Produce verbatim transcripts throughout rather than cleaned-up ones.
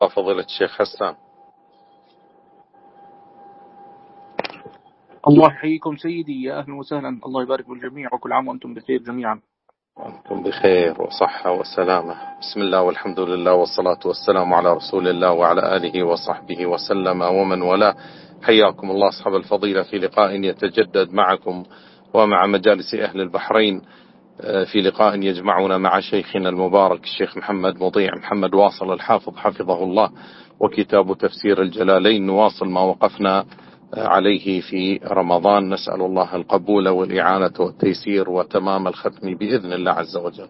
فضيلة الشيخ حسان. الله يحييكم سيدي، يا أهلا وسهلا. الله يبارك بالجميع، وكل عام وأنتم بخير جميعا. وأنتم بخير وصحة وسلامة. بسم الله والحمد لله والصلاة والسلام على رسول الله وعلى آله وصحبه وسلم ومن والاه. حياكم الله أصحاب الفضيلة في لقاء يتجدد معكم ومع مجالس أهل البحرين، في لقاء يجمعنا مع شيخنا المبارك الشيخ محمد مطيع محمد واصل الحافظ حفظه الله، وكتاب تفسير الجلالين. نواصل ما وقفنا عليه في رمضان، نسأل الله القبول والإعانة والتيسير وتمام الختم بإذن الله عز وجل.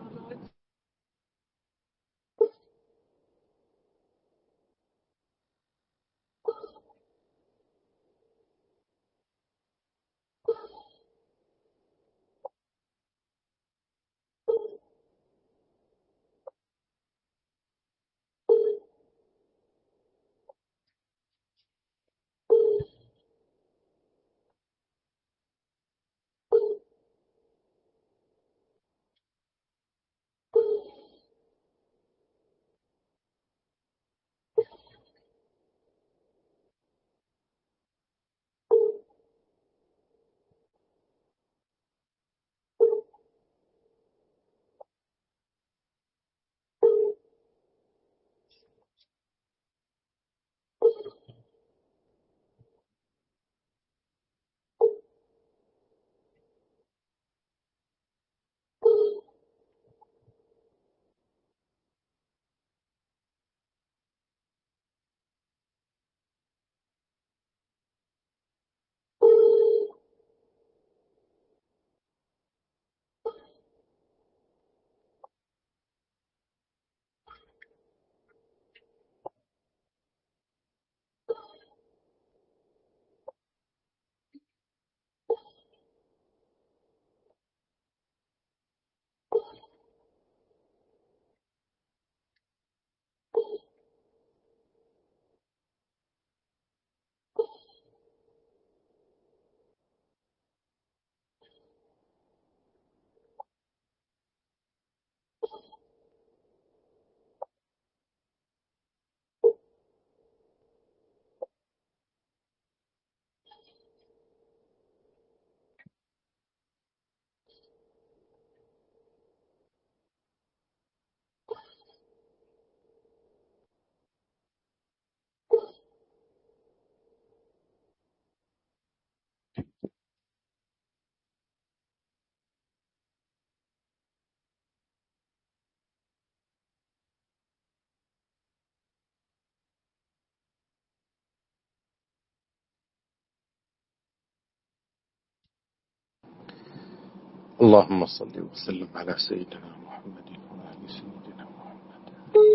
اللهم صل وسلم على سيدنا محمد وآل سيدنا محمد.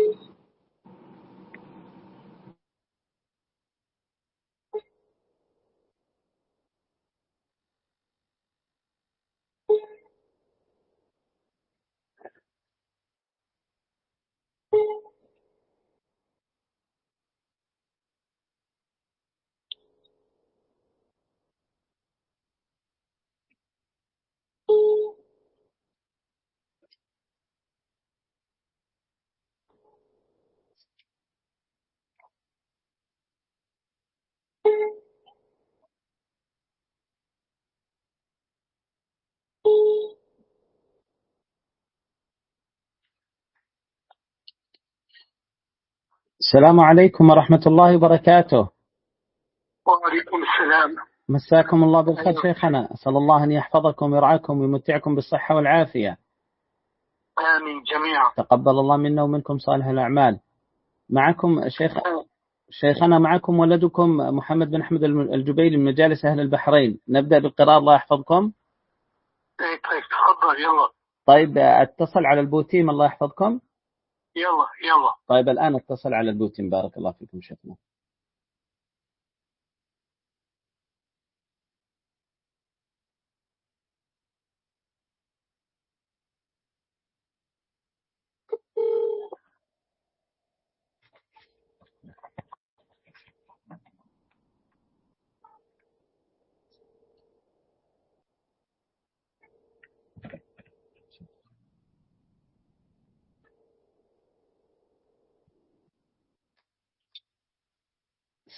السلام عليكم ورحمة الله وبركاته. وعليكم السلام. مساكم الله بالخير شيخنا، أسأل الله أن يحفظكم ويرعاكم ويمتعكم بالصحة والعافية. آمين جميعا. تقبل الله منا ومنكم صالح الأعمال. معكم شيخ شيخنا معكم ولدكم محمد بن أحمد الجبيلي من مجالس أهل البحرين. نبدأ بالقراءة الله يحفظكم. طيب تفضل يلا. طيب اتصل على البوتيم الله يحفظكم. يلا يلا. طيب الآن اتصل على البوتيم. بارك الله فيكم شيخنا.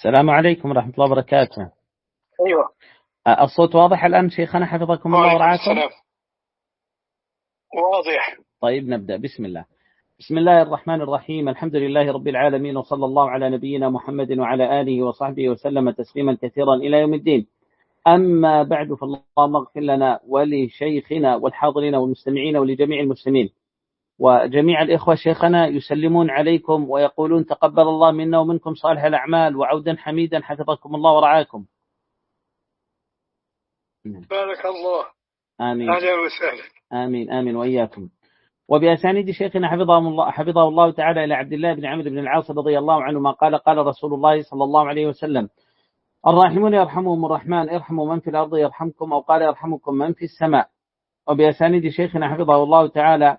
السلام عليكم ورحمة الله وبركاته. أيوة. الصوت واضح الآن شيخنا حفظكم الله ورعاكم؟ السلام. واضح. طيب نبدأ. بسم الله. بسم الله الرحمن الرحيم. الحمد لله رب العالمين، وصلى الله على نبينا محمد وعلى آله وصحبه وسلم تسليما كثيرا إلى يوم الدين. أما بعد، فاللهم اغفر لنا ولشيخنا والحاضرين والمستمعين ولجميع المسلمين وجميع الإخوة. شيخنا يسلمون عليكم ويقولون تقبل الله منا ومنكم صالح الأعمال وعودا حميدا حفظكم الله ورعاكم. بارك الله. آمين. أهلا وسهلا. آمين آمين وإياكم. وبأسانيد شيخنا حفظه الله حفظه الله تعالى إلى عبد الله بن عمرو بن العاص رضي الله عنه ما قال قال رسول الله صلى الله عليه وسلم: الراحمون يرحمهم الرحمن، ارحموا من في الأرض يرحمكم، أو قال يرحمكم من في السماء. وبأسانيد شيخنا حفظه الله تعالى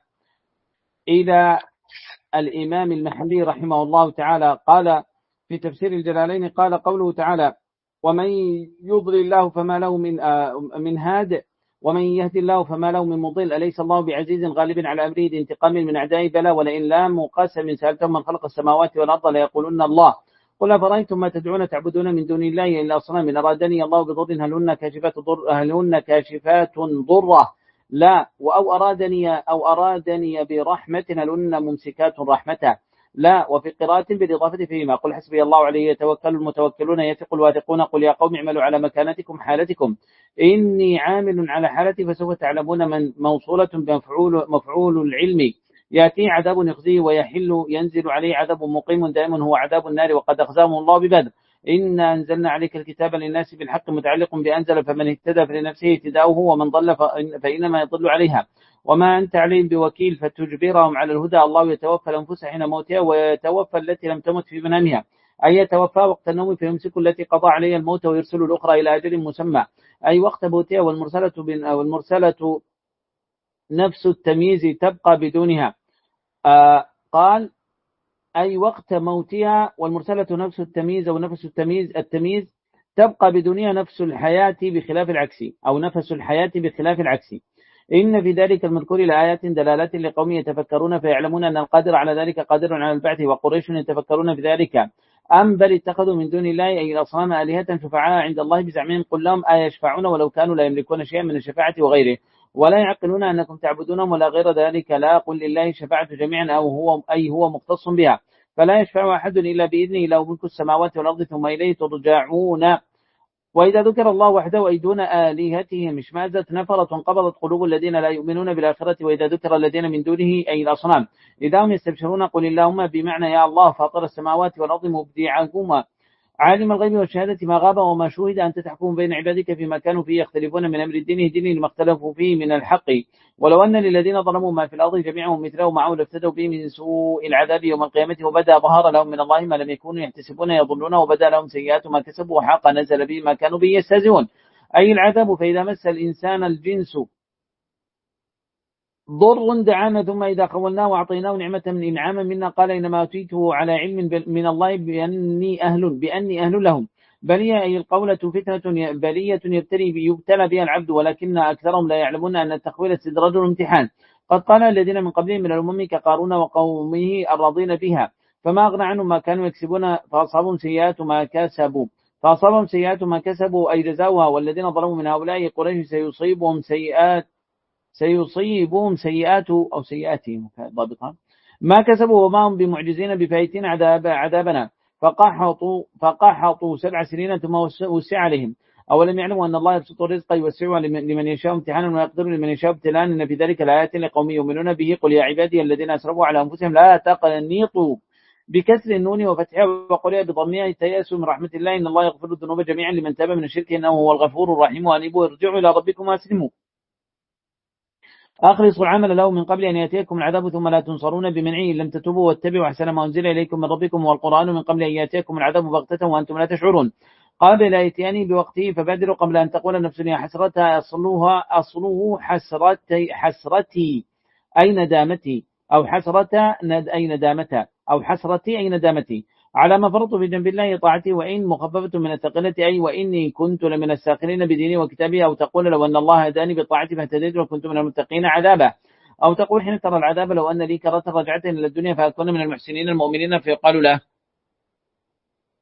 إلى الإمام المحلي رحمه الله تعالى قال في تفسير الجلالين، قال قوله تعالى: ومن يضلل الله فما له من من هاد ومن يهدي الله فما له من مضل، أليس الله بعزيز غالب على أمره ذي انتقام من أعدائه؟ بلى ولئن لاموا قسم سألتم من خلق السماوات والأرض ليقولن الله. قل أفرأيتم ما تدعون تعبدون من دون الله إلا أصنام إن أرادني الله بضر هل هن كاشفات ضر هل هن كاشفات ضره لا، أو أرادني أو أرادني برحمة هل هن ممسكات رحمته لا. وفي قراءة بالإضافة فيما قل حسبي الله عليه يتوكل المتوكلون يثق الواثقون قل يا قوم اعملوا على مكانتكم حالتكم إني عامل على حالتي فسوف تعلمون من موصولة بمفعول مفعول العلم يأتي عذاب يخزيه ويحل ينزل عليه عذاب مقيم دائم هو عذاب النار وقد أخزاهم الله ببدر. إنا أنزلنا عليك الكتاب للناس بالحق متعلق بأنزل فمن اهتدى فلنفسه اهتداؤه ومن ضل فإنما يضل عليها وما أنت عليهم بوكيل فتجبرهم على الهدى. الله يتوفى الأنفس حين موتها ويتوفى التي لم تمت في منامها، أي يتوفى وقت النوم فيمسك التي قضى عليها الموت ويرسل الأخرى إلى أجل مسمى، أي وقت موتها. والمرسلة والمرسلة نفس التمييز تبقى بدونها. آه قال أي وقت موتها، والمرسلة نفس التمييز أو نفس التمييز التمييز تبقى بدونها نفس الحياة بخلاف العكس أو نفس الحياة بخلاف العكس. إن في ذلك المذكور لآيات دلالات لقوم يتفكرون فيعلمون أن القادر على ذلك قادر على البعث. وقريش يتفكرون في ذلك أم بل اتخذوا من دون الله أي الأصنام آلهة شفعاء عند الله بزعمهم قل لهم أيشفعون ولو كانوا لا يملكون شيئا من الشفاعة وغيره ولا يعقلون أنكم تعبدونهم ولا غير ذلك. لا قل لله شفاعة جميعا أو هو أي هو مختص بها فلا يشفع أحد إلا بإذنه له ملك السماوات والأرض ثم إليه ترجعون. وإذا ذكر الله وحده أي دون آلهتهم اشمأزت نفرة قبضت قلوب الذين لا يؤمنون بالآخرة. وإذا ذكر الذين من دونه أي الأصنام إذا هم يستبشرون قل اللهم بمعنى يا الله فاطر السماوات والأرض مبدعهما عالم الغيب والشهادة ما غاب وما شهد أنت تحكم بين عبادك فيما كانوا فيه يختلفون من أمر الدين اهدني لما اختلفوا فيه من الحق ولو أن للذين ظلموا ما في الأرض جميعا مثله معه لافتدوا به من سوء العذاب يوم القيامة وبدا ظهر لهم من الله ما لم يكونوا يحتسبون يظنون وبدا لهم سيئات ما كسبوا وحاق نزل به ما كانوا به يستهزئون أي العذاب. فإذا مس الإنسان الجنس ضر دعانا ثم إذا خولناه وأعطيناه نعمة من إنعاما منا قال إنما أتيته على علم من الله بأني أهل بأني أهل لهم. بلية أي القولة فتنة بلية يبتلي يبتلى بها العبد ولكن أكثرهم لا يعلمون أن التخويل استدراج الامتحان. قد قال الذين من قبلهم من الأمم كقارون وقومه الراضين بها فما أغنى عنهم ما كانوا يكسبون فأصابهم سيئات ما كسبوا فأصابهم سيئات ما كسبوا أي جزاؤها. والذين ظلموا من هؤلاء قريش سيصيبهم سيئات سيصيبهم سيئات أو سيئاتهم ضابطها ما كسبوا وما هم بمعجزين بفايتين عذاب عذابنا فقحطوا فقحطوا سبع سنين ثم وسع عليهم. أولم يعلموا أن الله يبسط الرزق يوسعه لمن يشاء امتحانا ويقدر لمن يشاء ابتلاء إن في ذلك الآيات لقوم يؤمنون به. قل يا عبادي الذين أسرفوا على أنفسهم لا تقنطوا بكسر النون وفتحها وقرئ بضمها تيأسوا من رحمة الله إن الله يغفر الذنوب جميعا لمن تاب من الشرك إنه هو الغفور الرحيم وأنيبوا ارجعوا إلى ربكم وأسلموا أخلصوا العمل له من قبل أن يأتيكم العذاب ثم لا تنصرون بمنعه لم تتوبوا واتبعوا أحسن ما أنزل إليكم من ربكم والقرآن من قبل أن يأتيكم العذاب بغتة وأنتم لا تشعرون قابل يأتيني بوقته فبادروا قبل أن تقول نفس يا حسرتها أصلها أصله حسرتي حسرتي أي ندامتي أو حسرة ند أي ندامتها أو حسرتي أي ندامتي على ما فرطوا في جنب الله طاعتي وإن مخففة من الثقلة أي وإني كنت لمن الساخرين بديني وكتابي أو تقول لو أن الله هداني بطاعتي فاهتديت وكنت من المتقين عذابه أو تقول حين ترى العذاب لو أن لي كرة رجعت إلى الدنيا فأكون من المحسنين المؤمنين فيقال له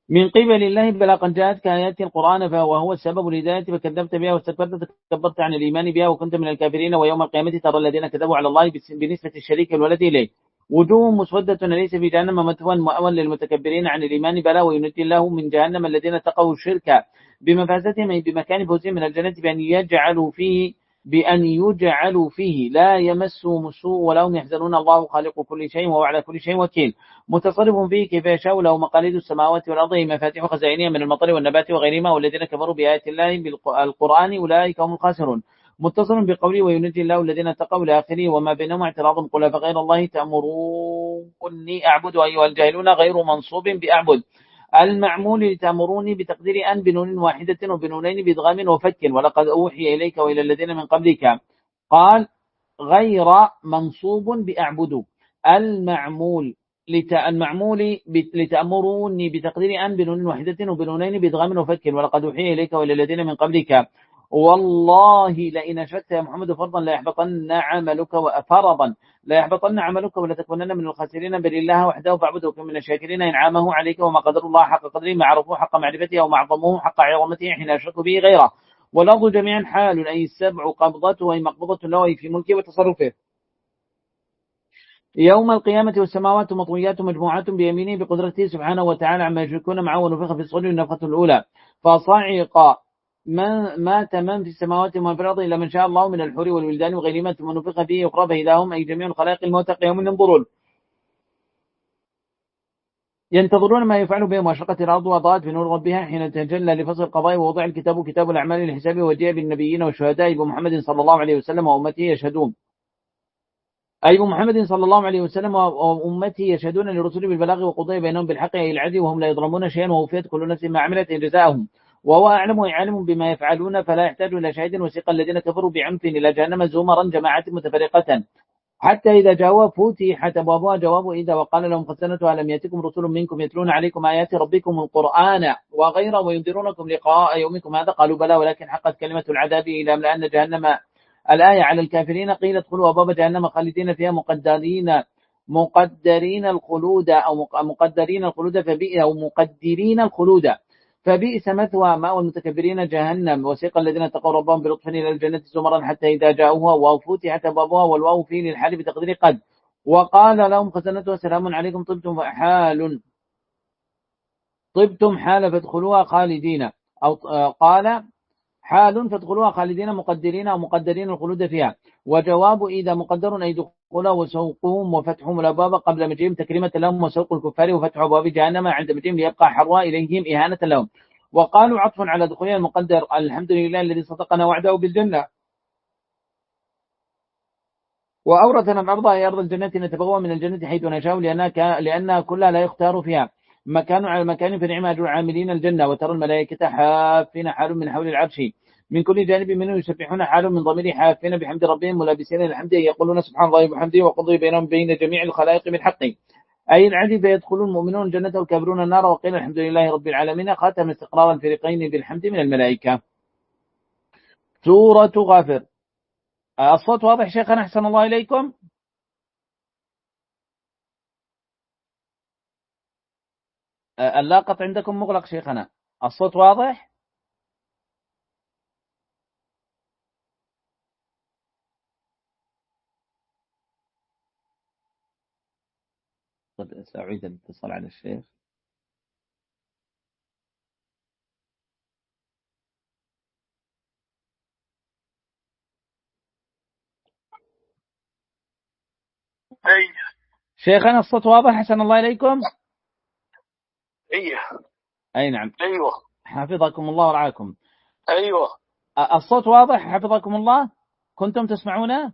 من قبل الله بلا قد جاءتك آيات القرآن وهو السبب الهداية فكذبت بها واستكبرت تكبرت عن الإيمان بها وكنت من الكافرين ويوم القيامة ترى الذين كذبوا على الله بنسبة الشريك الولد إليه وجوه مسودة ليس في جهنم مثوى مأوى للمتكبرين عن الإيمان بلا وينجي الله من جهنم الذين تقوا الشرك بمفازتهم بمكان فوزهم من الجنة بأن يجعلوا فيه بأن يجعلوا فيه لا يمسهم السوء ولا هم يحزنون الله خالق كل شيء وهو على كل شيء وكيل متصرف فيه كيف يشاء له مقاليد السماوات والأرض مفاتيح خزائنها من المطر والنبات وغيرهما والذين كفروا بآيات الله بالقرآن أولئك هم الخاسرون متصل بقوله وينجي الله الذين اتقوا لآخره وما بينهما اعتراض قل فغير الله تأمروني أعبد أيها الجاهلون غير منصوب بأعبد المعمول لتأمروني بتقدير أن بنون واحدة وبنونين بإدغام وفك ولقد أوحي إليك وإلى الذين من قبلك قال غير منصوب بأعبد المعمول المعمول لتأمروني بتقدير أن بنون واحدة وبنونين بإدغام وفك ولقد أوحي إليك وإلى الذين من قبلك والله لئن أشركت يا محمد فرضا لا يحبطن عملك وفرضا لا يحبطن عملك ولا تكونن من الخاسرين بل الله وحده فاعبده وكن من الشاكرين إنعامه عليك وما قدر الله حق قدره ما عرفوه حق معرفته وما عظموه حق عظمته حين أشركوا به غيره والأرض جميعا حال أي السبع قبضته أي مقبضة له في ملكه وتصرفه يوم القيامة والسماوات مطويات مجموعات بيمينه بقدرته سبحانه وتعالى عما يشركون معه ونفخ في الصور النفخة الأولى فصعق من مات من في السماوات ومن في الأرض إلا من شاء الله من الحور والولدان وغيرهما ثم نفخ فيه أخرى فإذا هم أي جميع الخلائق الموتى قيام ينظرون ينتظرون ما يفعل بهم وأشرقت الأرض وضاءت بنور ربها حين تجلى لفصل القضاء ووضع الكتاب كتاب الأعمال لحسابه وجاء بالنبيين والشهداء بمحمد صلى الله عليه وسلم وأمته يشهدون أي محمد صلى الله عليه وسلم وأمته يشهدون للرسل بالبلاغ وقضي بينهم بالحق أي العدل وهم لا يظلمون شيئا ووفيت كل نفس ما عملت جزاءهم وهو أعلم وعالم بما يفعلون فلا يحتاج إلى شاهد وثيق الذين كفروا بعنف إلى جهنم زمرا جماعات متفرقة حتى إذا جاءوا فتحت أبوابها جواب إذا وقال لهم خزنتها لم يأتكم رسل منكم يتلون عليكم آيات ربكم القرآن وغيره وينذرونكم لقاء يومكم هذا قالوا بلى ولكن حقت كلمة العذاب إلى أملأن جهنم الآية على الكافرين قيل ادخلوا أبواب جهنم خالدين فيها مقدرين مقدرين الخلود أو مقدرين الخلود فبئس أو مقدرين الخلود فبئس مثوى ماء المتكبرين جهنم وسيق الذين اتقوا ربهم بلطف إلى الجنة زمرا حتى إذا جاءوها وفتحت أبوابها والواو فيه للحال بتقدير قد وقال لهم خزنتها سلام عليكم طبتم حال طبتم حال فادخلوها خالدين أو قال حال فادخلوها خالدين مقدرين أو مقدرين الخلود فيها وجواب إذا مقدر أي دخولها وسوقهم وفتحهم الأبواب قبل مجيئهم تكريمة لهم وسوق الكفار وفتح أبواب جهنم عند مجيئهم ليبقى حروا إليهم إهانة لهم وقالوا عطف على دخولها المقدر الحمد لله الذي صدقنا وعده بالجنة وأورثنا الأرض أي أرض الجنة نتبوأ من الجنة حيث نشاء لأنها, لأنها كلها لا يختار فيها مكان على مكان فنعم أجر عاملين الجنة وترى الملائكة حافين حال من حول العرش من كل جانب منه يسبحون حال من ضمير حافين بحمد ربهم ملابسين الحمد يقولون سبحان الله وبحمده وقضي بينهم بين جميع الخلائق بالحق أي العدل فيدخلون المؤمنون الجنة والكافرون النار وقيل الحمد لله رب العالمين ختم استقرار الفريقين بالحمد من الملائكة. سورة غافر. الصوت واضح شيخنا أحسن الله إليكم؟ اللاقط عندكم مغلق شيخنا. الصوت واضح؟ سأعيد الاتصال على الشيخ. أي شيخنا الصوت واضح أحسن الله إليكم؟ أيه أي نعم. أيوة حفظكم الله ورعاكم. أيوة الصوت واضح حفظكم الله؟ كنتم تسمعونه؟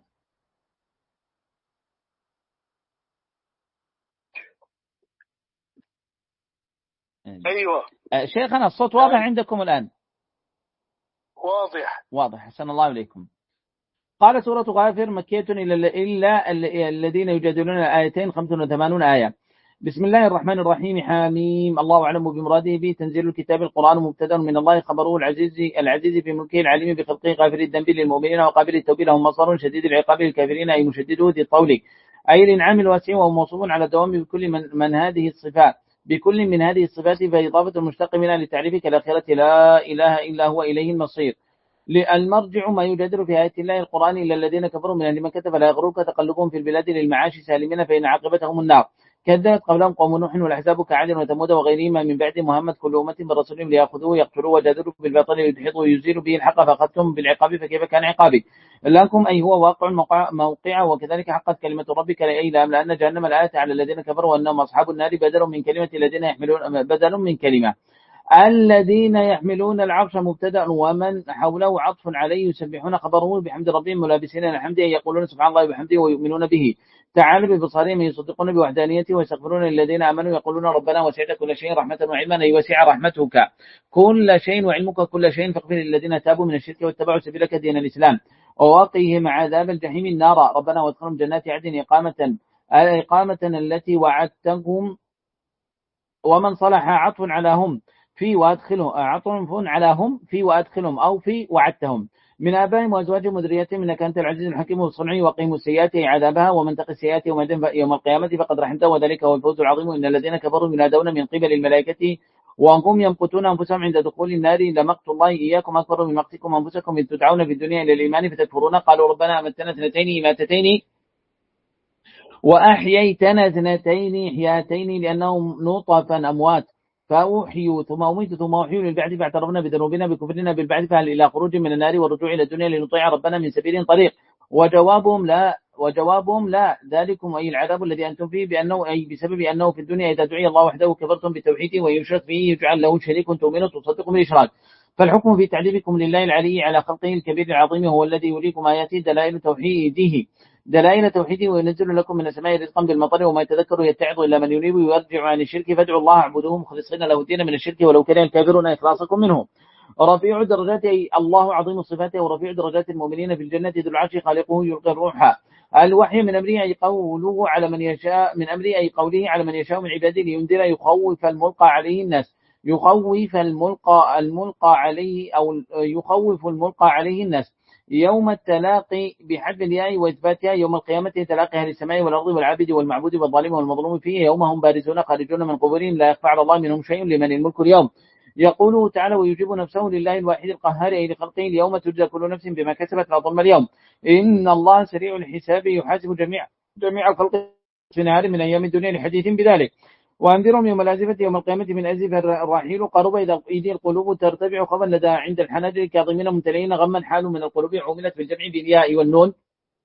أيوة شيخنا الصوت واضح عندكم الآن؟ واضح واضح أحسن الله إليكم. قال سورة غافر مكية إلا الذين يجادلون الآيتين خمس وثمانون آية. بسم الله الرحمن الرحيم حاميم الله أعلم بمراده به تنزيل الكتاب القرآن مبتدأ من الله خبره العزيز العزيز في ملكه العليم بخلقه غافر الذنب للمؤمنين وقابل التوب لهم مصر شديد العقاب للكافرين أي مشدده ذي الطول أي الإنعام الواسع وهو موصوف على الدوام بكل من, من هذه الصفات بكل من هذه الصفات فإضافة المشتق منها لتعريف كالآخرة لا إله إلا هو إليه المصير. المرجع ما يجادل في آيات الله القرآن إلا الذين كفروا من أهل مكة فلا يغررك تقلبهم في البلاد للمعاش سالمين فإن عاقبتهم النار. كذبت قبلهم قوم نوح والأحزاب كعاد وثمود وغيرهما من بعد محمد كل أمة برسولهم ليأخذوه يقتلوه وجادلوا بالباطل ليدحضوا ويزيلوا به الحق فأخذتم بالعقاب فكيف كان عقابي. لكم أي هو واقع موقع وكذلك حقت كلمة ربك لأي لأن جهنم الآية على الذين كفروا وأنهم أصحاب النار بدل من كلمة الذين يحملون بدل من كلمة الذين يحملون العرش مبتدأ ومن حوله عطف عليه يسبحون خبره بحمد ربهم ملابسين الحمد يقولون سبحان الله وبحمده ويؤمنون به تعالى ببصارهم يصدقون بوحدانيته ويستغفرون للذين آمنوا يقولون ربنا وسعت كل شيء رحمة وعلما أي وسع رحمتك كل شيء وعلمك كل شيء فاغفر للذين تابوا من الشرك واتبعوا سبيلك دين الإسلام ووقهم عذاب الجحيم النار ربنا وادخلهم جنات عدن إقامة الإقامة التي وعدتهم ومن صلح عطف على هم في وادخلهم عطف على هم في وادخلهم أو في وعدتهم من آبائهم وأزواجهم وذريتهم إنك أنت العزيز الحكيم والصنعي وقيم السيئات عذابها ومن تقي السيئات يوم القيامة فقد رحمته وذلك هو الفوز العظيم إن الذين كفروا ينادون من قبل الملائكة وهم يمقتون أنفسهم عند دخول النار لمقت الله إياكم أكبر من مقتكم أنفسكم إذ تدعون في الدنيا إلى الإيمان فتكفرون قالوا ربنا أمتنا اثنتين إماتتين وأحييتنا اثنتين إحياتين لأنهم نطفا أموات فأوحيوا ثم أميتوا ثم أوحيوا للبعث فاعترفنا بذنوبنا بكفرنا بالبعث فهل إلى خروج من النار والرجوع إلى الدنيا لنطيع ربنا من سبيل طريق وجوابهم لا وجوابهم لا ذلكم أي العذاب الذي أنتم فيه بأنه أي بسبب أنه في الدنيا إذا دعي الله وحده كفرتم بتوحيده ويشرك فيه يجعل له شريك تؤمنوا تصدقوا بالإشراك فالحكم في تعذيبكم لله العلي على خلقه الكبير العظيم هو الذي يريكم آياته دلائل توحيده دلائل توحيده وينزل لكم من السماء رزقا بالمطر وما يتذكر يتعظ إلا من يريد ويرجع عن الشرك فادعوا الله اعبدوه مخلصين له الدين من الشرك ولو كره الكافرون إخلاصكم منه. رفيع درجات الله عظيم الصفات ورفيع درجات المؤمنين في الجنة ذو العرش خالقه يلقي الروح الوحي من أمره أي قوله على من يشاء من أمره أي قوله على من يشاء من عباده لينذر يخوف الملقى عليه الناس يخوف الملقى الملقى عليه أو يخوف الملقى عليه الناس يوم التلاقي بحذف الياء وإثباتها يوم القيامة تلاقي أهل السماء والأرض والعابد والمعبود والظالم والمظلوم فيه يوم هم بارزون خارجون من قبورهم لا يخفى على الله منهم شيء لمن الملك اليوم يقول تعالى ويجيب نفسه لله الواحد القهار أي لخلقه اليوم تجزى كل نفس بما كسبت لا ظلم اليوم إن الله سريع الحساب يحاسب جميع جميع خلقه في نهار من أيام الدنيا لحديث بذلك وأنذرهم يوم الآزفة يوم القيامة من أزف الرحيل قرب إذا إيدي القلوب ترتفع خفا لدى عند الحناجر كاظمين ممتلئين غما حال من القلوب عملت بالجمع بالياء والنون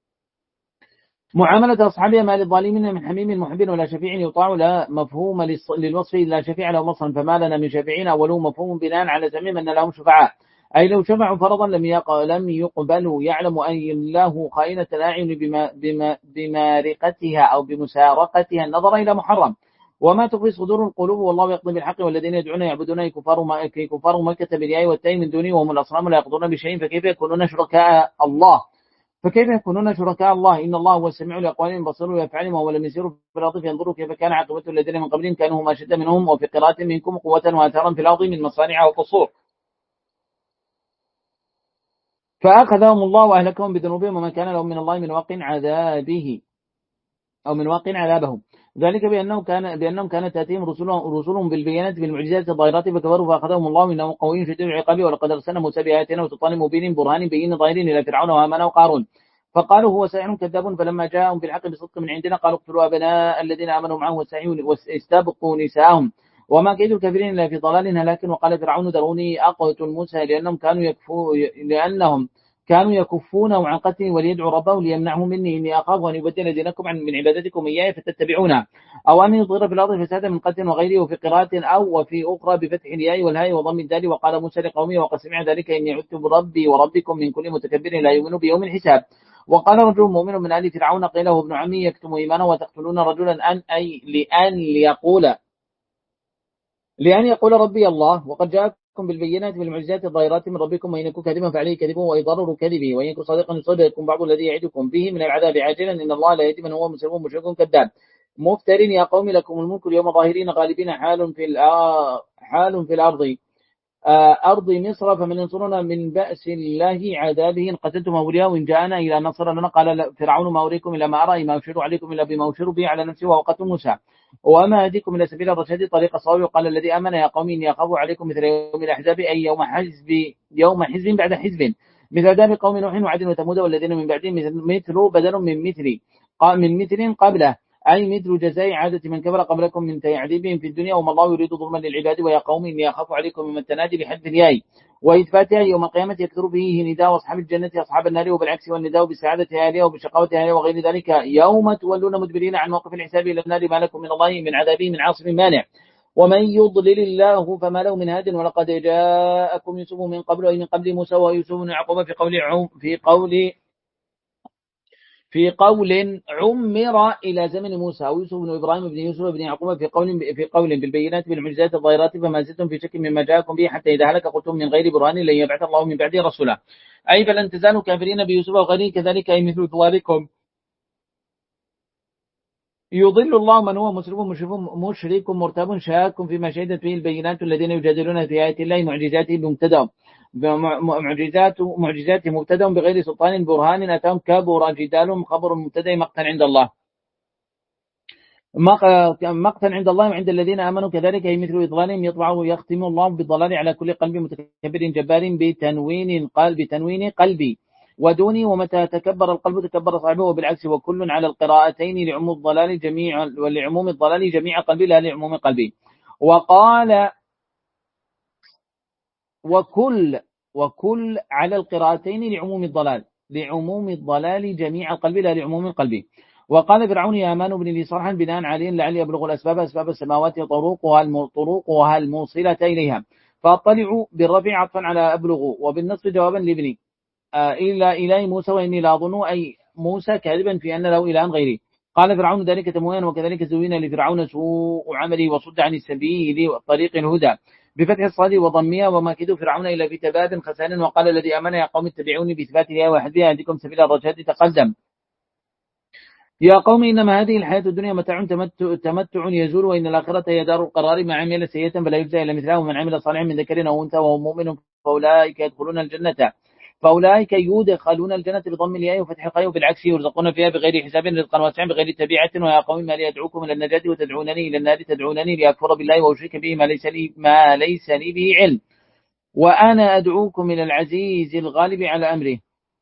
معاملة أصحابها ما للظالمين من حميم محب ولا شفيع يطاع لا مفهوم للوصف إلا شفيع له مصرا فما لنا من شافعين أوله مفهوم بناء على زميم أن لهم شفعاء أي لو شفعوا فرضا لم لم يقبلوا يعلم أن الله خائنة الأعين بما بما بمارقتها أو بمسارقتها النظر إلى محرم وما تخفي صدور القلوب والله يقضي بالحق والذين يدعون يعبدون كفار ما كفار مكة بالياء والتاء من دونه وهم الأصنام لا يقضون بشيء فكيف يكونون شركاء الله فكيف يكونون شركاء الله إن الله هو السميع لأقوالهم البصير ويفعلهم وهو لم يسيروا في الأرض فينظروا كيف كان عاقبة الذين من قبلهم كانوا هم أشد منهم وفي قراءة منكم قوة وآثارا في الأرض من مصانع وقصور فأخذهم الله وأهلكهم بذنوبهم وما كان لهم من الله من واق عذابه أو من واق عذابهم ذلك بأنه كان بأنهم كانت تأتيهم رسلهم رسلهم بالبينات بالمعجزات الظاهرات فكفروا فأخذهم الله إنه قوي شديد العقاب ولقد أرسلنا موسى بآياتنا وسلطان مبين برهان بين ظاهر إلى فرعون وهامان وقارون فقالوا هو ساحر كذاب فلما جاءهم بالحق بصدق من عندنا قالوا اقتلوا أبناء الذين آمنوا معه واستبقوا نساءهم وما كيد الكافرين إلا في ضلال هلاك وقال فرعون ذروني أقتل موسى لأنهم كانوا يكفوا لأنهم كانوا يكفونه عن قتله وليدعو ربه ليمنعه مني إني أخاف أن يبدل دينكم عن من عبادتكم إياه فتتبعونها أو أن يضغر في الأرض فسادا من قتل وغيره وفي قراءة أو وفي أخرى بفتح الياء والهاء وضم الدال وقال موسى لقومه وقد سمع ذلك إني عدت بربي وربكم من كل متكبر لا يؤمن بيوم الحساب وقال رجل مؤمن من آل فرعون قيل له ابن عمي يكتم إيمانه وتقتلون رجلا أن أي لأن ليقول لأن يقول ربي الله وقد جاءكم بالبينات بالمعجزات الظاهرات من ربكم وإن يكون كذبا فعليه كذبه وإضرار كذبه وإن يكون صادقا يصدقكم بعض الذي يعدكم به من العذاب عاجلا إن الله لا يهدي من هو مسلم مشرك كذاب مفتر يا قوم لكم الملك اليوم ظاهرين غالبين حال في حال في الأرض أرض مصر فمن ينصرنا من بأس الله عذابه إن قتلتم أولياء وإن جاءنا إلى نصر لنا. قال فرعون ما أريكم إلا ما أرى ما أشير عليكم إلا بما أشير به على نفسي وهو قتل موسى وما أهديكم إلى سبيل الرشاد طريق الصواب. وقال الذي آمن يا قوم إني أخاف عليكم مثل يوم الأحزاب أي يوم حزب يوم حزب بعد حزب مثل داب قوم نوح وعاد وثمود والذين من بعدهم مثل بدل من مثل من مثل قبله أي مثل جزاء عادة من كفر قبلكم من تعذيبهم في الدنيا وما الله يريد ظلما للعباد. ويا قوم إني أخاف عليكم من التنادي بحذف الياء وإثباتها يوم القيامة يكثر فيه نداء أصحاب الجنة أصحاب النار وبالعكس والنداء بسعادة أهلها وبشقاوة أهلها وغير ذلك يوم تولون مدبرين عن موقف الحساب إلى النار ما لكم من الله من عذابه من عاصم مانع. ومن يضلل الله فما له من هاد. ولقد جاءكم يوسف من قبل أي من قبل موسى ويوسف بن يعقوب في قول في قول في قول عمر إلى زمن موسى ويوسف بن إبراهيم بن يوسف بن يعقوب في قول في قول بالبينات بالمعجزات الظاهرات فما زلتم في شك مما جاءكم به حتى إذا هلك قلتم من غير برهان لن يبعث الله من بعده رسولا أي فلن تزالوا كافرين بيوسف وغيره كذلك أي مثل ضلالكم يضل الله من هو مسرف مشرك مرتاب شاك فيما شهدت فيه البينات الذين يجادلون في آيات الله معجزاته بمبتدا معجزات معجزات مبتدا بغير سلطان برهان أتاهم كبر جدالهم خبر مبتدا مقتا عند الله مقتا عند الله وعند الذين آمنوا كذلك هي مثل إضلالهم يطبع ويختم الله بالضلال على كل قلب متكبر جبار بتنوين قلب بتنوين قلبي ودوني ومتى تكبر القلب تكبر صاحبه وبالعكس وكل على القراءتين لعموم الضلال جميع ولعموم الضلال جميع قلبي لا لعموم قلبي. وقال وكل وكل على القراءتين لعموم الضلال لعموم الضلال جميع القلب لا لعموم القلب. وقال فرعون يا هامان ابن لي صرحا بناء عليه لعلي أبلغ الأسباب أسباب السماوات طرقها طرقها الموصلة إليها فاطلعوا بالرفع عطفا على أبلغ وبالنصب جوابا لابني إلا إله موسى وإني لا أظن أي موسى كاذبا في أن له إله غيري. قال فرعون ذلك تموينا وكذلك زوين لفرعون سوء عملي وصد عن السبيل طريق الهدى بفتح الصاد وضمها وما كدوا فرعون إلا في تباب خسان. وقال الذي أمن يا قوم اتبعوني بإثبات الآية وحدها أهدكم سبيل الرشاد تقدم. يا قوم إنما هذه الحياة الدنيا متاع تمتع, تمتع يزول وإن الآخرة هي دار القرار ما عمل سيئة فلا يجزى إلا مثلها ومن عمل صالحا من ذكر أو أنثى وهو مؤمن فأولئك يدخلون الجنة فأولئك يدخلون الجنة بضم الياء وفتح القاء وبالعكس يرزقون فيها بغير حساب رزقا واسعا بغير تبيعة. ويا قوم ما لي أدعوكم إلى النجاة وتدعونني إلى النار تدعونني لأكفر بالله وأشرك به ما ليس لي ما ليس لي به علم وأنا أدعوكم إلى العزيز الغالب على أمره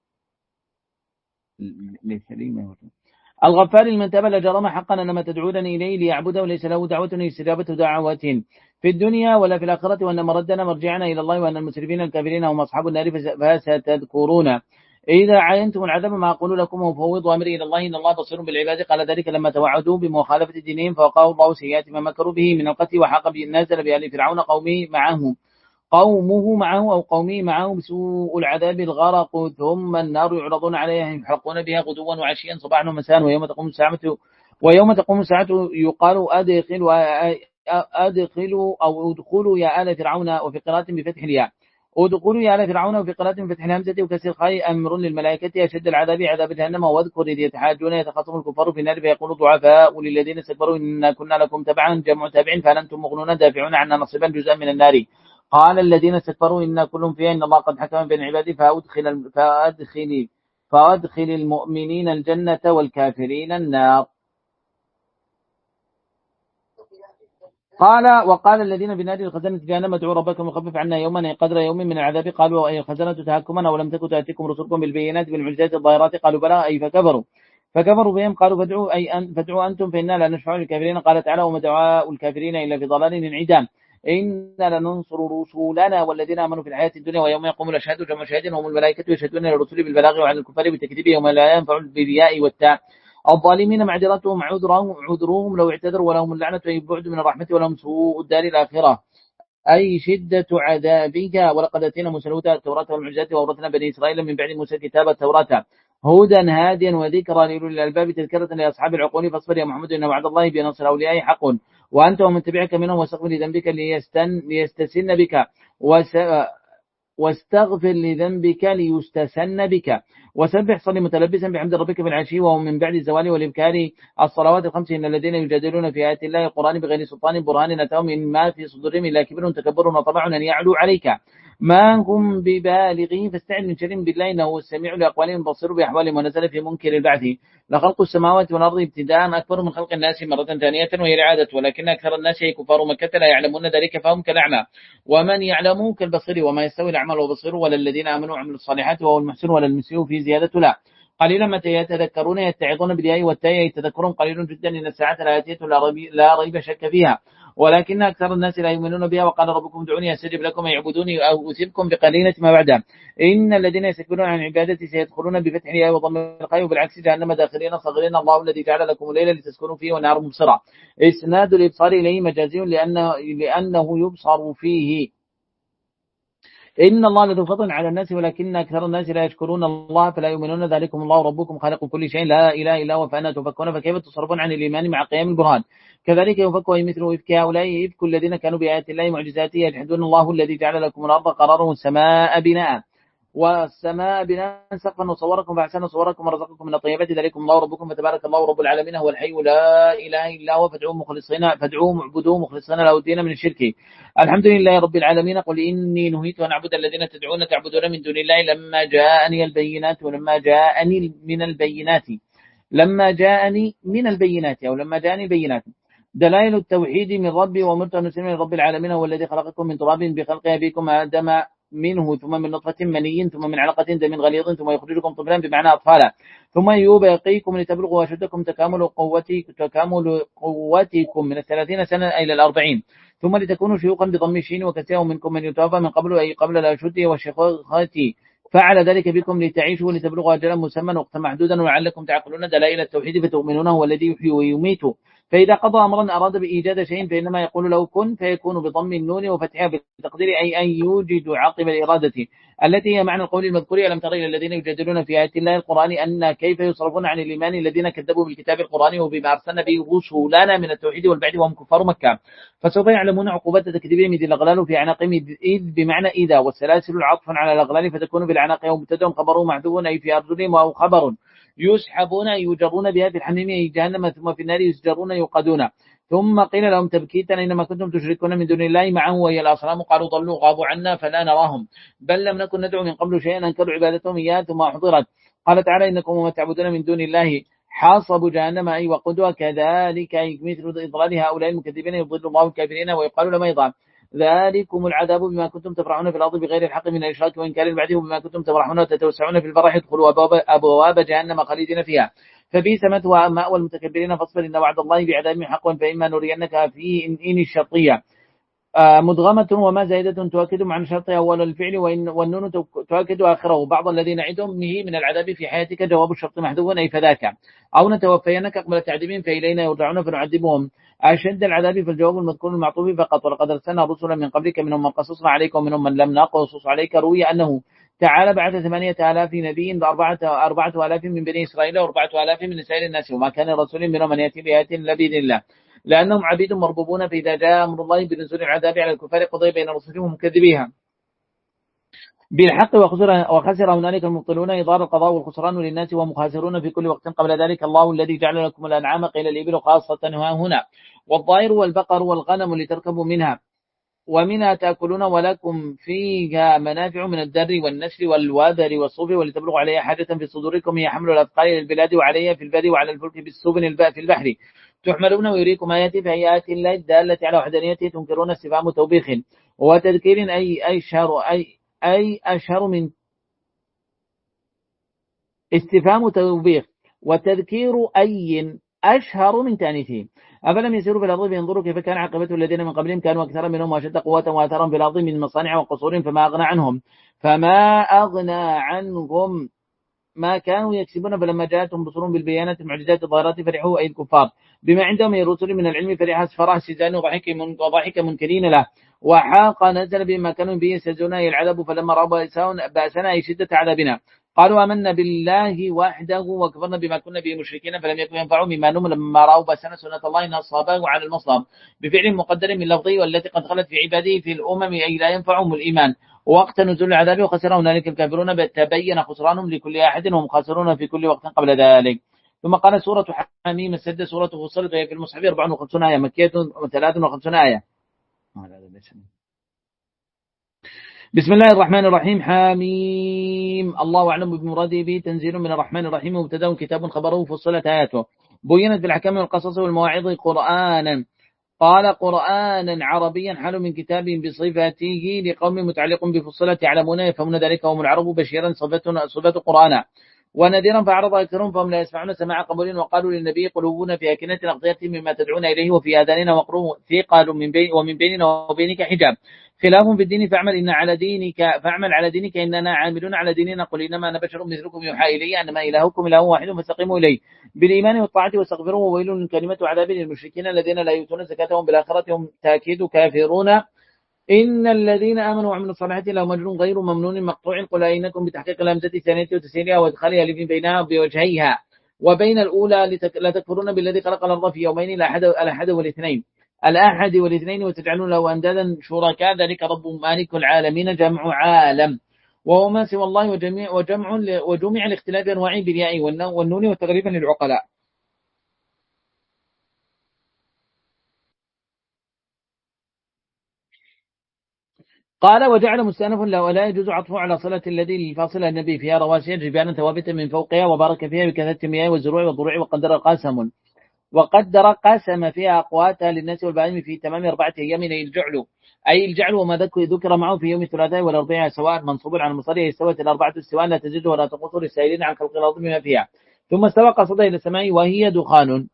ليس لي ما الغفار لمن تاب لجرم حقا أنما تدعونني إليه ليعبده وليس له دعوة استجابة دعوات في الدنيا ولا في الآخرة وأن مردنا مرجعنا إلى الله وأن المسرفين الكافرين هم أصحاب النار فستذكرون إذا عينتم العذاب ما أقول لكم وفوضوا أمري إلى الله إن الله بصير بالعباد. قال ذلك لما توعدوا بمخالفة دينهم فوقاه الله سيئات ما مكروا به من القتل وحاق نازل بآل فرعون قومه معه قومه معه أو قومه معه بسوء العذاب الغرق ثم النار يعرضون عليها يحرقون بها غدوا وعشيا صباحا ومساء ويوم تقوم الساعة ويوم تقوم الساعة يقال أدخلوا أدخلوا أو ادخلوا يا آل فرعون وفي قراءة بفتح الياء ادخلوا يا آل فرعون وفي قراءة بفتح الهمزة وكسر الخاء أمر للملائكة أشد العذاب عذاب جهنم واذكر إذ يتحاجون يتخاصم الكفار في النار فيقول الضعفاء للذين استكبروا إنا كنا لكم تبعا جمع تابع فهل أنتم مغنون دافعون عنا نصيبا جزءا من النار. قال الذين استكبروا إنا كل فيها إن الله قد حكم بين عباده فأدخل فأدخل فأدخل المؤمنين الجنة والكافرين النار. قال وقال الذين بنادي الخزنة جهنم ادعوا ربكم يخفف عنا يوما قدر يوم من العذاب قالوا أي الخزنة تهكمنا ولم تكن تأتيكم رسلكم بالبينات بالمعجزات الظاهرات قالوا بلى أي فكفروا فكفروا بهم قالوا فادعوا أي أن فادعوا أنتم فإنا لا نشفع للكافرين. قال تعالى وما دعاء الكافرين إلا في ضلال انعدام إنا لننصر رسولنا والذين آمنوا في الحياة الدنيا ويوم يقوم الأشهاد جمع شهاد هم الملائكة يشهدون للرسل بالبلاغ وعلى الكفار بالتكذيب يوم لا ينفع بالياء والتاء الظالمين معذرتهم عذرهم عذرهم لو اعتذروا ولهم اللعنة والبعد من الرحمة ولهم سوء الدار الآخرة أي شدة عذابك. ولقد أتينا موسى التوراة والمعجزات وأورثنا بني إسرائيل من بعد موسى كتاب التوراة هدى هاديا وذكرى لأولي الألباب تذكرة لأصحاب العقول فاصبر يا محمد إن وعد الله بنصر أوليائه حق وأنت ومن تبعك منهم واستغفر لذنبك ليستن ليستسن بك وس واستغفر لذنبك ليستسن بك وسبح صل متلبسا بحمد ربك بالعشي وهو من بعد الزوال والإبكار الصلوات الخمس إن الذين يجادلون في آيات الله القرآن بغير سلطان برهان أتاهم إما في صدورهم إلا كبر تكبر وطبع أن يعلو عليك ما هم ببالغين فاستعن من شر بالله إنه السميع لأقوالهم بصير بأحوالهم ونزل في منكر البعث لخلق السماوات والأرض ابتداء أكبر من خلق الناس مرة ثانية وهي العادة ولكن أكثر الناس كفار مكة لا يعلمون ذلك فهم كالأعمى ومن يعلم كالبصير وما يستوي الأعمى والبصير ولا الذين آمنوا وعملوا الصالحات وهو المحسن ولا المسيء في زيادة لا قليلا ما يتذكرون يتعظون بالياء والتاء يتذكرون قليل جدا إن الساعة الآتية لا ريب شك فيها ولكن أكثر الناس لا يؤمنون بها وقال ربكم ادعوني أستجب لكم يعبدوني أو أثبكم بقليلة ما بعدها إن الذين يستكبرون عن عبادتي سيدخلون بفتح الياء وضم القاء وبالعكس جهنم داخلين صغيرين الله الذي جعل لكم الليل لتسكنوا فيه والنهار مبصرا إسناد الإبصار إليه مجازي لأنه, لأنه يبصر فيه إن الله لذو فضل على الناس ولكن أكثر الناس لا يشكرون الله فلا يؤمنون ذلكم الله ربكم خالق كل شيء لا إله إلا هو فأنا تفكون فكيف تصرفون عن الإيمان مع قيام البرهان كذلك يفك مثل إفك هؤلاء إفك الذين كانوا بآيات الله معجزاته يجحدون الله الذي جعل لكم الأرض قرارا والسماء بناء والسماء بناء سقفا وصوركم فأحسن صوركم ورزقكم من الطيبات ذلكم الله ربكم فتبارك الله رب العالمين هو الحي لا إله إلا هو فادعوه مخلصين فادعوه معبدوه مخلصين له الدين من الشرك الحمد لله رب العالمين قل إني نهيت أن أعبد الذين تدعون تعبدون من دون الله لما جاءني البينات ولما جاءني من البينات لما جاءني من البينات أو لما جاءني البينات دلائل التوحيد من ربي وأمرت أن أسلم لرب العالمين هو الذي خلقكم من تراب بخلق أبيكم آدم منه ثم من نطفة مني ثم من علقة دم غليظ ثم يخرجكم طفلا بمعنى أطفالا ثم يبقيكم لتبلغوا أشدكم تكامل قوتي تكامل قوتكم من الثلاثين سنة إلى الأربعين ثم لتكونوا شيوخا بضم الشين وكسره منكم من يتوفى من قبل أي قبل الأشد والشيخوخة فعل ذلك بكم لتعيشوا ولتبلغوا أجلا مسمى وقتا محدودا ولعلكم تعقلون دلائل التوحيد فتؤمنونه هو الذي يحيي ويميت فإذا قضى أمرا أراد بإيجاد شيء فإنما يقول له كن فيكون بضم النون وفتحها بالتقدير أي أن يوجد عقب الإرادة التي هي معنى القول المذكور ألم تر إلى الذين يجادلون في آيات الله القرآن أن كيف يصرفون عن الإيمان الذين كذبوا بالكتاب القرآن وبما أرسلنا به رسلنا من التوحيد والبعد وهم كفار مكة فسوف يعلمون عقوبة تكذيبهم إذ الأغلال في أعناقهم إذ بمعنى إذا والسلاسل العطف على الأغلال فتكون بالعناق أو مبتدأ خبره محذوف أي في أرجلهم أو خبر يسحبون يجرون بها في الحميم أي جهنم ثم في النار يسجرون يوقدون ثم قيل لهم تبكيتا إنما كنتم تشركون من دون الله معه وهي الأصنام قالوا ضلوا غابوا عنا فلا نراهم بل لم نكن ندعو من قبل شيئا أنكروا عبادتهم إياه ثم أحضرت قال تعالى إنكم وما تعبدون من دون الله حاصب جهنم أي وقدوا كذلك أي مثل إضلال هؤلاء المكذبين يضل الله الكافرين ويقال لما يضع ذلكم العذاب بما كنتم تفرحون في الأرض بغير الحق من الإشراك وإنكار البعد وبما كنتم تفرحون وتتوسعون في الفرح ادخلوا أبواب جهنم خالدين فيها فبئس مثوى مأوى المتكبرين فاصبر إن وعد الله بعذاب حق فإما نرينك فيه إن, إن الشرطية مدغمة وما زائدة تؤكد معنى شرط أول الفعل والنون تؤكد آخره بعض الذين نعدهم به من العذاب في حياتك جواب الشرط محذوف أي فذاك أو نتوفينك قبل تعذيبهم فإلينا يرجعون فنعذبهم أشد العذاب في الجواب المذكور المعطوف فقط ولقد أرسلنا رسلا من قبلك منهم من قصصنا عليك ومنهم من لم نقصص عليك روي أنه تعالى بعث ثمانية آلاف نبي بأربعة أربعة آلاف من بني إسرائيل وأربعة آلاف من سائر الناس وما كان رسول منهم من يأتي بآيات إلا بإذن الله لأنهم عبيد مربوبون فإذا جاء أمر الله بنزول العذاب على الكفار قضي بين رسلهم مكذبيها بالحق وخسر, وخسر هنالك المبطلون إضار القضاء والخسران للناس ومخاسرون في كل وقت قبل ذلك الله الذي جعل لكم الأنعام قيل الإبل خاصة هنا والضائر والبقر والغنم لتركبوا منها ومنها تأكلون ولكم فيها منافع من الدر والنسل والوادر والصوف ولتبلغوا عليها حاجة في صدوركم هي حمل الأثقال إلى البلاد وعليها في البر وعلى الفلك بالسفن الباء في البحر تحملون ويريكم آياتي فهي آيات الله الدالة على وحدانيته تنكرون استفهام توبيخ وتذكير أي أشهر أي أي أشهر من استفهام توبيخ وتذكير أي أشهر من تانيثه أفلم يسيروا في الأرض فينظروا كيف كان عاقبة الذين من قبلهم كانوا أكثر منهم وأشد قوة وآثارا في الأرض من مصانع وقصور فما أغنى عنهم فما أغنى عنهم ما كانوا يكسبون فلما جاءتهم رسلهم بالبيانات المعجزات الظاهرات فرحوا أي الكفار بما عندهم من الرسل من العلم فرح فرح سجان وضحك من وضحك منكرين له وحاق نزل بما كانوا به يستهزئون أي العذاب فلما رأوا بأسنا أي شدة عذابنا قالوا آمنا بالله وحده وكفرنا بما كنا به مشركين فلم يكن ينفعهم إيمانهم لما رأوا بأسنا سنة الله إن أصابه على المصدر بفعل مقدر من لفظه والتي قد خلت في عباده في الأمم أي لا ينفعهم الإيمان ووقت نزول العذاب وخسر هنالك الكافرون تبين خسرانهم لكل أحد وهم خاسرون في كل وقت قبل ذلك. ثم قال سورة حميم السجدة سورة فصلت وهي في المصحف أربع وخمسون آية مكية وثلاث وخمسون آية. بسم الله الرحمن الرحيم. حميم الله أعلم بمراده به تنزيل من الرحمن الرحيم مبتدأ كتاب خبره فصلت آياته بينت بالأحكام والقصص والمواعظ قرآنا. قال قرآنا عربيا حال من كتاب بصفته لقوم متعلق بفصلة يعلمون يفهمون ذلك هم العرب بشيرا صفة قرآنا ونذيرا فأعرض أكثرهم فهم لا يسمعون سماع قبول وقالوا للنبي قلوبنا في أكنة أغطية مما تدعون إليه وفي آذاننا وقر ثقل من بين ومن بيننا وبينك حجاب خلاف في الدين فاعمل إن على دينك فاعمل على دينك إننا عاملون على ديننا قل إنما أنا بشر مثلكم يوحى إلي أنما إلهكم إله واحد فاستقيموا إليه بالإيمان والطاعة واستغفروه وويل كلمة عذاب للمشركين الذين لا يؤتون زكاتهم بالآخرة هم تأكيد كافرون إن الذين آمنوا وعملوا الصالحات لهم أجر غير ممنون مقطوع قل إنكم بتحقيق الهمزة الثانية وتسهيلها وادخالها ألف بينها بوجهيها وبين الأولى لا تكفرون بالذي خلق الأرض في يومين الأحد والاثنين الأحد والاثنين وتجعلون له أندادا شركاء ذلك رب مالك العالمين جمع عالم وهو ما سوى الله وجميع وجمع وجمع الاختلاف أنواعه بالياء والنون وتغريبا للعقلاء. قال وجعل مستأنفا له ولا يجوز عطفه على صلة الذي للفاصلة النبي فيها رواسي جبانا ثوابتا من فوقها وبارك فيها بكثرة المياه والزروع والضروع وقدر قاسم وقدر قسم فيها أقواتها للناس والبهائم في تمام أربعة أيام أي الجعل أي الجعل وما ذكر معه في يوم الثلاثاء والأربعاء سواء منصوب على المصاري استوت الأربعة السواء لا تزيد ولا تنقص للسائلين عن خلق الأرض بما فيها ثم استوى قصده إلى السماء وهي دخان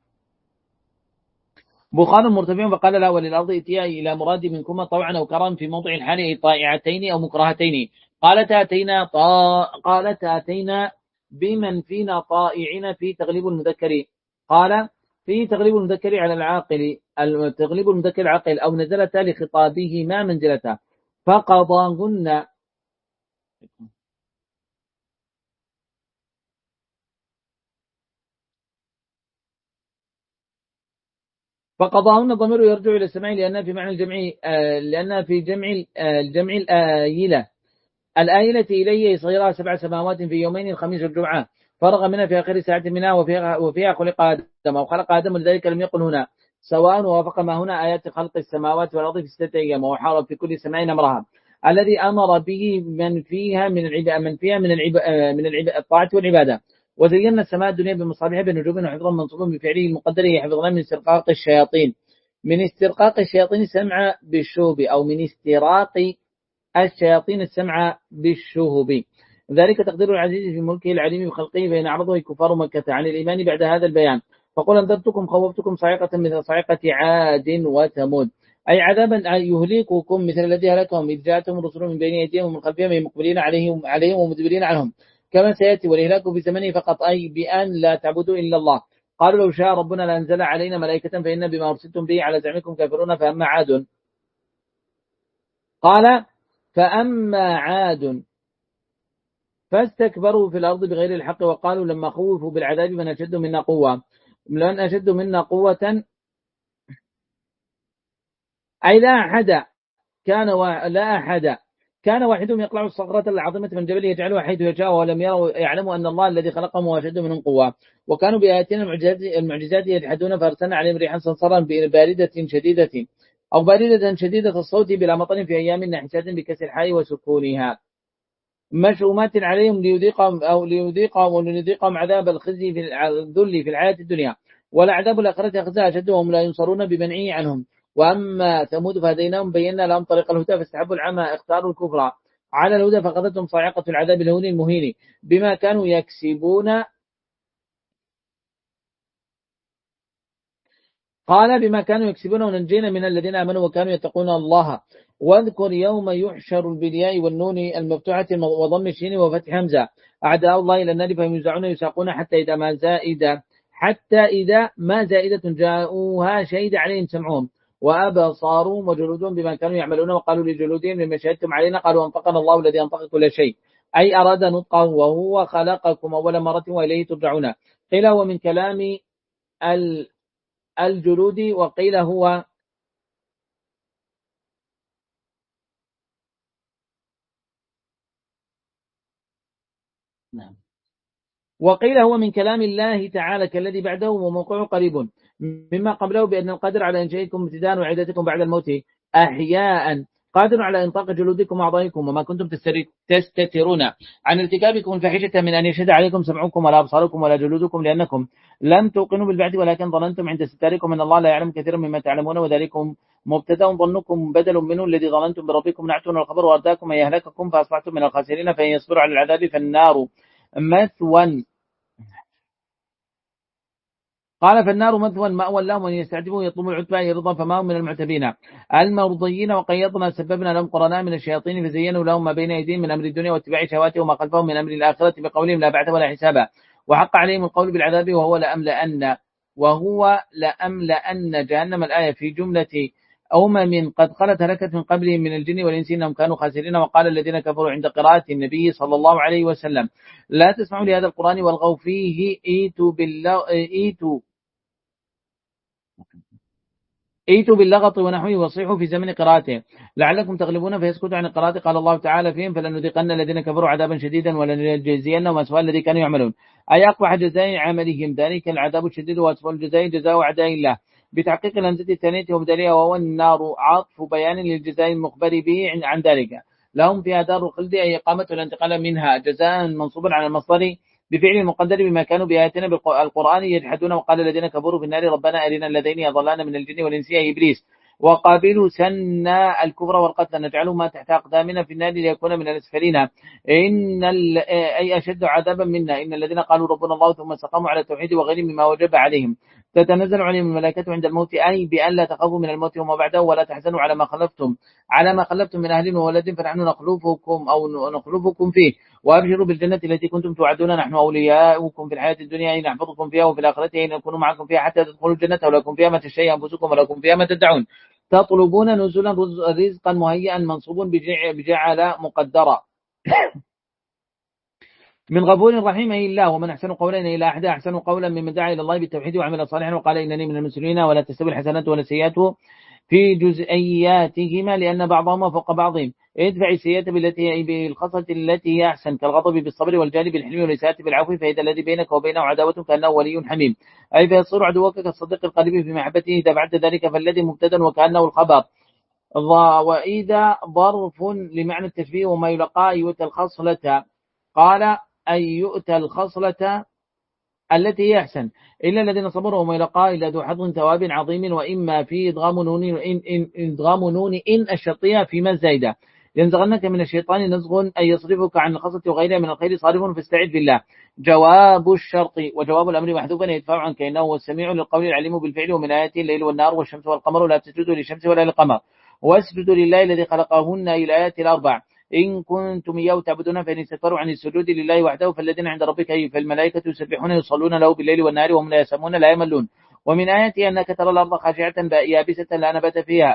بخار مرتفع فقال لا وللأرض ائتيا إلى مراد منكما طوعا أو كرها في موضع الحال أي طائعتين أو مكرهتين قالت آتينا طا... قالت آتينا بمن فينا طائعين في تغليب المذكر قال في تغليب المذكر على العاقل تغليب المذكر العاقل أو نزلت لخطابه ما منزلته فقضاهن فقضاهن الضمير يرجع إلى السماع لأنها في معنى الجمع لأنها في جمع الجمع الآيلة الآيلة إليه صغيرها سبع سماوات في يومين الخميس والجمعة فرغ منها في آخر ساعة منها وفيها, وفيها خلق آدم وخلق آدم لذلك لم يقل هنا سواء ووافق ما هنا آيات خلق السماوات والأرض في ستة أيام وحارب في كل سماء أمرها الذي أمر به من فيها من العبادة من فيها من العبادة من العبادة الطاعة والعبادة وزينا السماء الدنيا بمصابيح بنجوم وحفظا منصوبا بفعله المقدر يحفظنا من استرقاق الشياطين من استرقاق الشياطين السمع بالشوب أو من استراق الشياطين السمع بالشهب ذلك تقدير العزيز في ملكه العليم بخلقه بين عرضه كفار مكة عن الإيمان بعد هذا البيان فقل أنذرتكم خوفتكم صاعقة مثل صاعقة عاد وثمود أي عذابا يهلككم مثل الذي هلكهم إذ جاءتهم الرسل من بين أيديهم ومن خلفهم مقبلين عليهم عليهم ومدبرين عنهم كما سيأتي والإهلاك في زمنه فقط أي بأن لا تعبدوا إلا الله قالوا لو شاء ربنا لأنزل علينا ملائكة فإن بما أرسلتم به على زعمكم كافرون فأما عاد قال فأما عاد فاستكبروا في الأرض بغير الحق وقالوا لما خوفوا بالعذاب من أشد منا قوة لأن أشد منا قوة أي لا أحد كان و... لا أحد كان واحدهم يقلع الصخرة العظيمة من جبل يجعلها حيث يشاء ولم يروا يعلموا أن الله الذي خلقهم هو أشد منهم قوة وكانوا بآياتنا المعجزات المعجزات يجحدون فأرسلنا عليهم ريحا صرصرا باردة شديدة أو باردة شديدة الصوت بلا مطر في أيام نحسات بكسر الحاء وسكونها مشؤومات عليهم ليذيقهم أو ليذيقهم وليذيقهم عذاب الخزي في الذل في الحياة الدنيا والعذاب الآخرة خزي أشد وهم لا ينصرون بمنعه عنهم وأما ثمود فهديناهم بينا لهم طريق الهدى فاستحبوا العمى اختاروا الكفر على الهدى فقدتهم صاعقة العذاب الهون المهين بما كانوا يكسبون قال بما كانوا يكسبون وننجينا من الذين آمنوا وكانوا يتقون الله واذكر يوم يحشر بالياء والنون المفتوحة وضم الشين وفتح همزة أعداء الله إلى النار فهم يزعون يساقون حتى إذا ما زائدة حتى إذا ما زائدة جاءوها شهد عليهم سمعهم وأبصارهم وجلودهم بما كانوا يعملون وقالوا لجلودهم لما شهدتم علينا قالوا أنطقنا الله الذي أنطق كل شيء أي أراد نطقه وهو خلقكم أول مرة وإليه ترجعون قيل هو من كلام الجلود وقيل هو نعم. وقيل هو من كلام الله تعالى كالذي بعده وموقعه قريب مما قبله بأن القادر على إنشائكم ابتداء وعدتكم بعد الموت أحياء قادر على إنطاق جلودكم وأعضائكم وما كنتم تستترون عن ارتكابكم الفاحشة من أن يشهد عليكم سمعكم ولا أبصاركم ولا جلودكم لأنكم لم توقنوا بالبعث ولكن ظننتم عند ستاركم أن الله لا يعلم كثيرا مما تعلمون وذلكم مبتدأ ظنكم بدل منه الذي ظننتم بربكم نعتون الخبر وأرداكم أن يهلككم فأصبحتم من الخاسرين فإن يصبروا على العذاب فالنار مثوى قال فالنار مثوى مأوى لهم وإن يستعجبوا يطلبوا العتبى يرضى فما هم من المعتبين المرضيين وقيضنا سببنا لهم قرناء من الشياطين فزينوا لهم ما بين أيديهم من أمر الدنيا واتباع شهواتهم وما خلفهم من أمر الآخرة بقولهم لا بعث ولا حسابا وحق عليهم القول بالعذاب وهو لأملأن وهو لأملأن جهنم الآية في جملة أمم قد خلت هلكت من قبلهم من الجن والإنس إنهم كانوا خاسرين. وقال الذين كفروا عند قراءة النبي صلى الله عليه وسلم لا تسمعوا لهذا القرآن والغوا فيه إيتوا بالله إيتوا ايتوا باللغط ونحوه وصيحوا في زمن قراءته لعلكم تغلبون فيسكتوا عن القراءة. قال الله تعالى فيهم فلنذيقن الذين كفروا عذابا شديدا ولنجزينهم أسوأ الذي كانوا يعملون أي أقبح جزاء عملهم ذلك العذاب الشديد وأسوأ الجزاء جزاء أعداء الله بتحقيق الهمزة الثانية وبدلها وهو النار عطف بيان للجزاء المخبر به عن ذلك لهم فيها دار الخلد أي إقامة الانتقال منها جزاء منصوبا على المصدر بفعل المقدر بما كانوا بآياتنا بالقرآن يجحدون. وقال الذين كفروا في النار ربنا أرنا الذين يضلان من الجن والإنس أي إبليس وقابلوا سنا الكفر والقتل نجعلهما تحت أقدامنا في النار ليكون من الأسفلين إن أي أشد عذابا منا إن الذين قالوا ربنا الله ثم استقاموا على التوحيد وغير مما وجب عليهم تتنزل عليهم الملائكة عند الموت أي بأن لا تخافوا من الموت وما بعده ولا تحزنوا على ما خلفتم على ما خلفتم من أهل وولد فنحن نخلفكم أو نخلفكم فيه وأبشروا بالجنة التي كنتم توعدون نحن أولياؤكم في الحياة الدنيا أن نحفظكم فيها وفي الآخرة أن نكون معكم فيها حتى تدخلوا الجنة ولكم فيها ما تشتهي أنفسكم ولكم فيها ما تدعون تطلبون نزلا رزقا مهيئا منصوب بجعل مقدرا من غفور رحيم أي الله ومن أحسن قولا إلى أحد أحسن قولا ممن دعا إلى الله بالتوحيد وعمل صالحا وقال إنني من المسلمين ولا تستوي الحسنات ولا السيئات في جزئياتهما لأن بعضهما فوق بعضهم ادفع السيئة بالتي هي بالخصلة التي هي أحسن كالغضب بالصبر والجهل بالحلم والإساءة بالعفو فإذا الذي بينك وبينه عداوة كأنه ولي حميم أي فيصير عدوك كالصديق القريب في محبته إذا بعد ذلك فالذي مبتدا وكأنه الخبر وإذا ظرف لمعنى التشبيه وما يلقى يؤتى الخصلة قال أي يؤتى الخصلة التي هي أحسن إلا الذين صبروا وما يلقى إلا ذو حظ ثواب عظيم وإما في إدغام نون إن, إن, إدغام نون إن الشرطية في من زايدة ينزغنك من الشيطان نزغ أي يصرفك عن الخصلة وغيرها من الخير صارف فاستعذ بالله. جواب الشرط وجواب الأمر محذوفا يدفع عنك إنه هو السميع للقول العليم بالفعل ومن آياته الليل والنهار والشمس والقمر لا تسجدوا للشمس ولا للقمر واسجدوا لله الذي خلقهن إلى الآيات الأربع إن كنتم إياه تعبدون فإن استكبروا عن السجود لله وحده فالذين عند ربك أي فالملائكة يسبحون يصلون له بالليل والنهار وهم لا يسمون لا يملون. ومن آياته أنك ترى الأرض خاشعة يابسة لا نبات فيها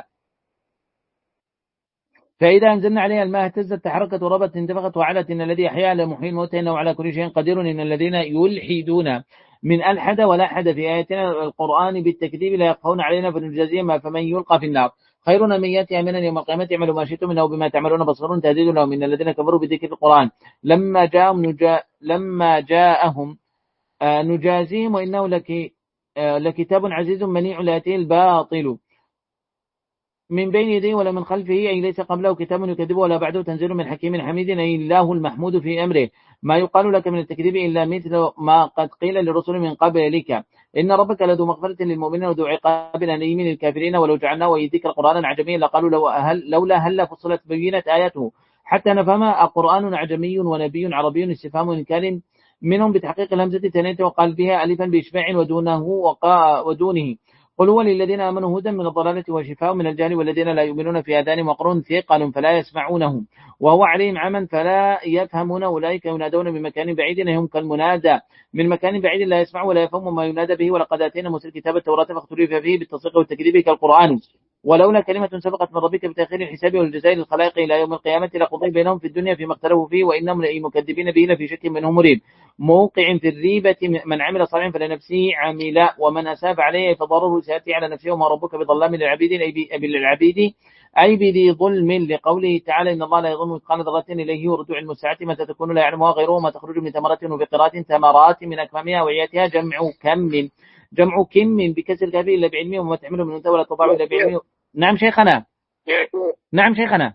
فإذا أنزلنا عليها الماء اهتزت تحركت وربت انتفخت وعلت إن الذي أحياها لمحيي الموت إنه على كل شيء قدير. إن الذين يلحدون من ألحد ولا حد في آياتنا القرآن بالتكذيب لا يخفون علينا فنجازيهم فمن يلقى في النار خير من يأتي آمنا يوم القيامة يعملوا ما شئتم إنه بما تعملون بصير تهديد لهم. إن الذين كفروا بذكر القرآن لما جاءهم نجا لما جاءهم آه نجازيهم وإنه لك آه لكتاب عزيز منيع لا يأتيه الباطل من بين يديه ولا من خلفه أي ليس قبله كتاب يكذبه ولا بعده تنزيل من حكيم حميد أي الله المحمود في أمره ما يقال لك من التكذيب إلا مثل ما قد قيل للرسل من قبلك إن ربك لذو مغفرة للمؤمنين وذو عقاب أليم للكافرين ولو جعلناه ويذكر قرآنا عجميا لقالوا لو هل لولا هل فصلت بينت آياته حتى نفهمها قرآن عجمي ونبي عربي استفهام إنكار منهم بتحقيق الهمزة الثانية وقال بها ألفا بإشباع ودونه ودونه قل هو للذين آمنوا هدى من الضلالة وشفاء من الجهل والذين لا يؤمنون في آذانهم وقر ثقل فلا يسمعونه وهو عليهم عمى فلا يفهمون أولئك ينادون من مكان بعيد هم كالمنادى من مكان بعيد لا يسمع ولا يفهم ما ينادى به ولقد آتينا موسى الكتاب التوراة فاختلف فيه بالتصديق والتكذيب كالقرآن ولولا كلمة سبقت من ربك بتأخير الحساب والجزاء للخلائق إلى يوم القيامة لقضي بينهم في الدنيا فيما اختلفوا فيه وإنهم لمكذبين به لفي شك منه مريب. موقع في الريبة من عمل صالحا فلنفسه عمل ومن أساب عليه فضرره سيأتي على نفسه وما ربك بظلام للعبيد أي بالعبيد أي بذي ظلم، لقوله تعالى إن الله لا يظلم مثقال ذرة إليه يرد علم الساعة متى تكون لا يعلمها غيره ما تخرج من ثمرات وبقرات ثمرات من أكمامها وعياتها جمع كم من جمع كم من بكسر الكاف إلا بعلمه وما تحمله من أنثى ولا تضع إلا بعلمه. نعم شيخنا. نعم شيخنا.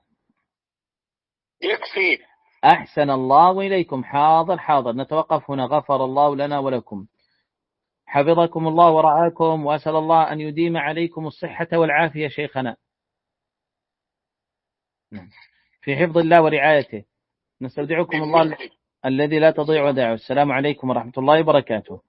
يكفي. أحسن الله إليكم. حاضر حاضر نتوقف هنا. غفر الله لنا ولكم. حفظكم الله ورعاكم وأسأل الله أن يديم عليكم الصحة والعافية شيخنا في حفظ الله ورعايته. نستودعكم الله الذي لا تضيع ودائعه. السلام عليكم ورحمة الله وبركاته.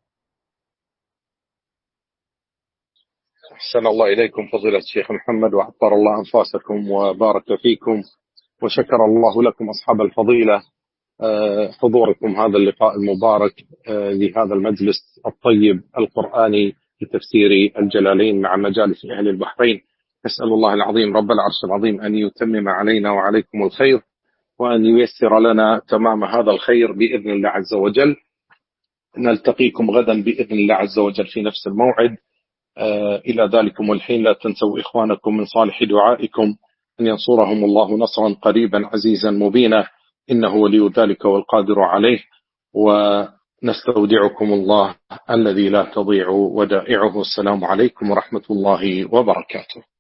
أحسن الله إليكم فضيلة الشيخ محمد وعطر الله أنفاسكم وبارك فيكم وشكر الله لكم أصحاب الفضيلة حضوركم هذا اللقاء المبارك لهذا المجلس الطيب القرآني في تفسير الجلالين مع مجالس أهل البحرين. نسأل الله العظيم رب العرش العظيم أن يتمم علينا وعليكم الخير وأن ييسر لنا تمام هذا الخير بإذن الله عز وجل. نلتقيكم غدا بإذن الله عز وجل في نفس الموعد. إلى ذلكم الحين لا تنسوا إخوانكم من صالح دعائكم أن ينصرهم الله نصرا قريبا عزيزا مبينا إنه ولي ذلك والقادر عليه. ونستودعكم الله الذي لا تضيع ودائعه. السلام عليكم ورحمة الله وبركاته.